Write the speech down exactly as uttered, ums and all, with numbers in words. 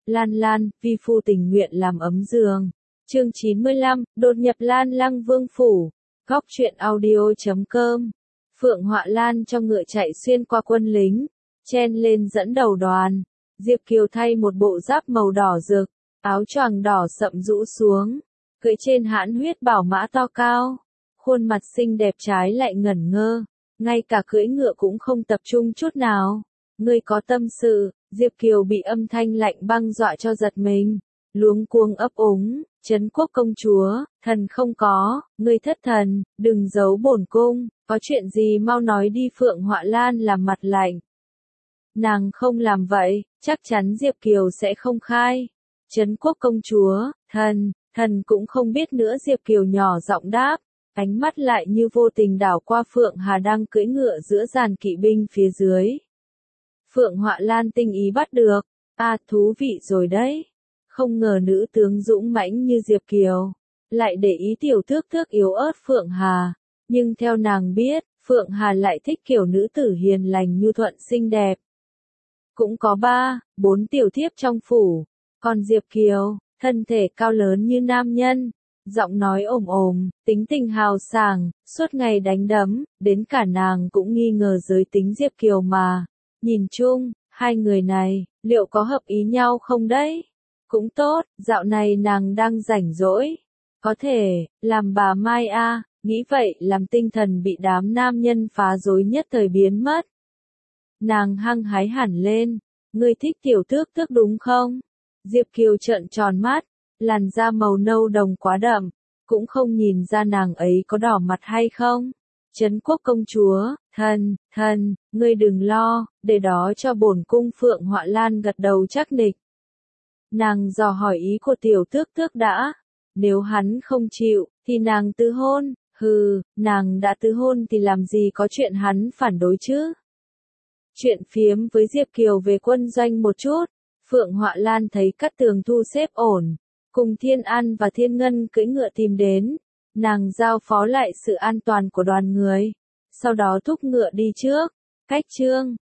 Lan Lan, vi phu tình nguyện làm ấm giường. Chương chín mươi lăm, đột nhập Lan Lăng Vương phủ. Góc truyện audio chấm com. Phượng Họa Lan cho ngựa chạy xuyên qua quân lính, chen lên dẫn đầu đoàn. Diệp Kiều thay một bộ giáp màu đỏ rực, áo choàng đỏ sậm rũ xuống, cưỡi trên hãn huyết bảo mã to cao. Khuôn mặt xinh đẹp trái lại ngẩn ngơ, ngay cả cưỡi ngựa cũng không tập trung chút nào. Ngươi có tâm sự? Diệp Kiều bị âm thanh lạnh băng dọa cho giật mình, luống cuống ấp úng, Trấn Quốc công chúa, thần không có, ngươi thất thần, đừng giấu bổn cung, có chuyện gì mau nói đi. Phượng Họa Lan làm mặt lạnh. Nàng không làm vậy, chắc chắn Diệp Kiều sẽ không khai. Trấn Quốc công chúa, thần, thần cũng không biết nữa. Diệp Kiều nhỏ giọng đáp, ánh mắt lại như vô tình đảo qua Phượng Hà đang cưỡi ngựa giữa dàn kỵ binh phía dưới. Phượng Họa Lan tinh ý bắt được, à thú vị rồi đấy. Không ngờ nữ tướng dũng mãnh như Diệp Kiều lại để ý tiểu tước tước yếu ớt Phượng Hà, nhưng theo nàng biết, Phượng Hà lại thích kiểu nữ tử hiền lành nhu thuận xinh đẹp. Cũng có ba, bốn tiểu thiếp trong phủ, còn Diệp Kiều, thân thể cao lớn như nam nhân, giọng nói ồm ồm, tính tình hào sảng, suốt ngày đánh đấm, đến cả nàng cũng nghi ngờ giới tính Diệp Kiều mà. Nhìn chung, hai người này, liệu có hợp ý nhau không đấy? Cũng tốt, dạo này nàng đang rảnh rỗi. Có thể, làm bà Mai a, nghĩ vậy làm tinh thần bị đám nam nhân phá rối nhất thời biến mất. Nàng hăng hái hẳn lên, ngươi thích tiểu tước tước đúng không? Diệp Kiều trợn tròn mắt, làn da màu nâu đồng quá đậm, cũng không nhìn ra nàng ấy có đỏ mặt hay không. Trấn Quốc công chúa, thần, thần, ngươi đừng lo, để đó cho bổn cung. Phượng Họa Lan gật đầu chắc nịch. Nàng dò hỏi ý của tiểu tước tước đã, nếu hắn không chịu, thì nàng từ hôn, hừ, nàng đã từ hôn thì làm gì có chuyện hắn phản đối chứ. Chuyện phiếm với Diệp Kiều về quân doanh một chút, Phượng Họa Lan thấy Cát Tường thu xếp ổn, cùng Thiên An và Thiên Ngân cưỡi ngựa tìm đến. Nàng giao phó lại sự an toàn của đoàn người, sau đó thúc ngựa đi trước. Cách chương